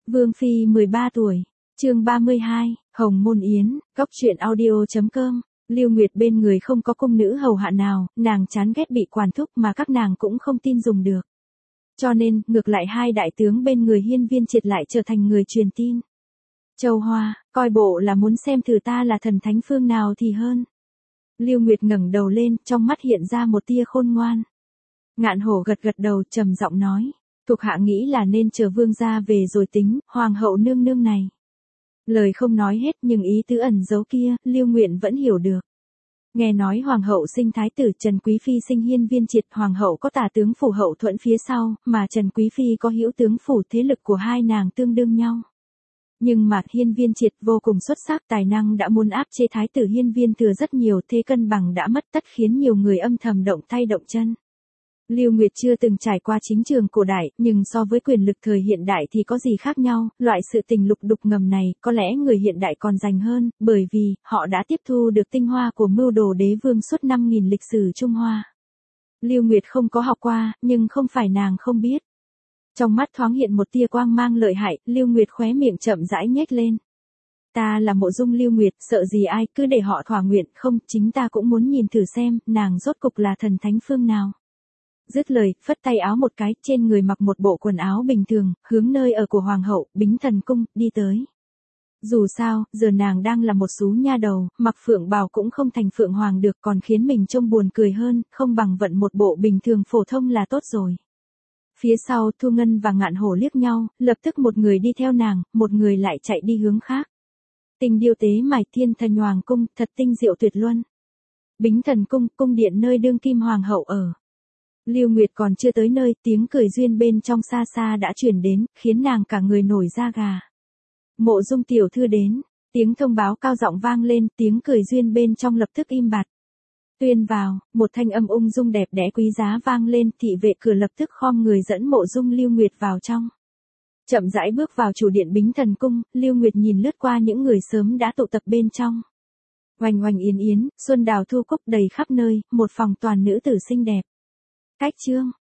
Vương Phi 13 tuổi, chương 32, Hồng Môn Yến, Góc Chuyện Audio.com. Lưu Nguyệt bên người không có cung nữ hầu hạ nào, nàng chán ghét bị quản thúc mà các nàng cũng không tin dùng được. Cho nên, ngược lại hai đại tướng bên người Hiên Viên Triệt lại trở thành người truyền tin. Châu Hoa, coi bộ là muốn xem thử ta là thần thánh phương nào thì hơn. Lưu Nguyệt ngẩng đầu lên, trong mắt hiện ra một tia khôn ngoan. Ngạn Hổ gật gật đầu, trầm giọng nói, thuộc hạ nghĩ là nên chờ vương gia về rồi tính, hoàng hậu nương nương này. Lời không nói hết nhưng ý tứ ẩn giấu kia, Lưu Nguyện vẫn hiểu được. Nghe nói hoàng hậu sinh thái tử Trần Quý Phi sinh Hiên Viên Triệt, hoàng hậu có tả tướng phủ hậu thuẫn phía sau, mà Trần Quý Phi có hữu tướng phủ, thế lực của hai nàng tương đương nhau. Nhưng mà Hiên Viên Triệt vô cùng xuất sắc, tài năng đã muốn áp chế thái tử Hiên Viên Thừa rất nhiều, thế cân bằng đã mất tất khiến nhiều người âm thầm động tay động chân. Lưu Nguyệt chưa từng trải qua chính trường cổ đại, nhưng so với quyền lực thời hiện đại thì có gì khác nhau, loại sự tình lục đục ngầm này, có lẽ người hiện đại còn rành hơn, bởi vì, họ đã tiếp thu được tinh hoa của mưu đồ đế vương suốt 5.000 lịch sử Trung Hoa. Lưu Nguyệt không có học qua, nhưng không phải nàng không biết. Trong mắt thoáng hiện một tia quang mang lợi hại, Lưu Nguyệt khóe miệng chậm rãi nhếch lên. Ta là Mộ Dung Lưu Nguyệt, sợ gì ai, cứ để họ thỏa nguyện, không, chính ta cũng muốn nhìn thử xem, nàng rốt cục là thần thánh phương nào. Dứt lời, phất tay áo một cái, trên người mặc một bộ quần áo bình thường, hướng nơi ở của hoàng hậu, Bính Thần Cung, đi tới. Dù sao, giờ nàng đang là một sú nha đầu, mặc phượng bào cũng không thành phượng hoàng được, còn khiến mình trông buồn cười hơn, không bằng vận một bộ bình thường phổ thông là tốt rồi. Phía sau, Thu Ngân và Ngạn Hổ liếc nhau, lập tức một người đi theo nàng, một người lại chạy đi hướng khác. Tình điêu tế mài Thiên Thần Hoàng Cung, thật tinh diệu tuyệt luân. Bính Thần Cung, cung điện nơi đương kim hoàng hậu ở. Lưu Nguyệt còn chưa tới nơi, tiếng cười duyên bên trong xa xa đã truyền đến, khiến nàng cả người nổi da gà. Mộ Dung tiểu thư đến, tiếng thông báo cao giọng vang lên, tiếng cười duyên bên trong lập tức im bặt. Tuyên vào, một thanh âm ung dung đẹp đẽ quý giá vang lên, thị vệ cửa lập tức khom người dẫn Mộ Dung Lưu Nguyệt vào trong. Chậm rãi bước vào chủ điện Bính Thần Cung, Lưu Nguyệt nhìn lướt qua những người sớm đã tụ tập bên trong. Oanh oanh yến yến, xuân đào thu cúc đầy khắp nơi, một phòng toàn nữ tử xinh đẹp. Cách chương,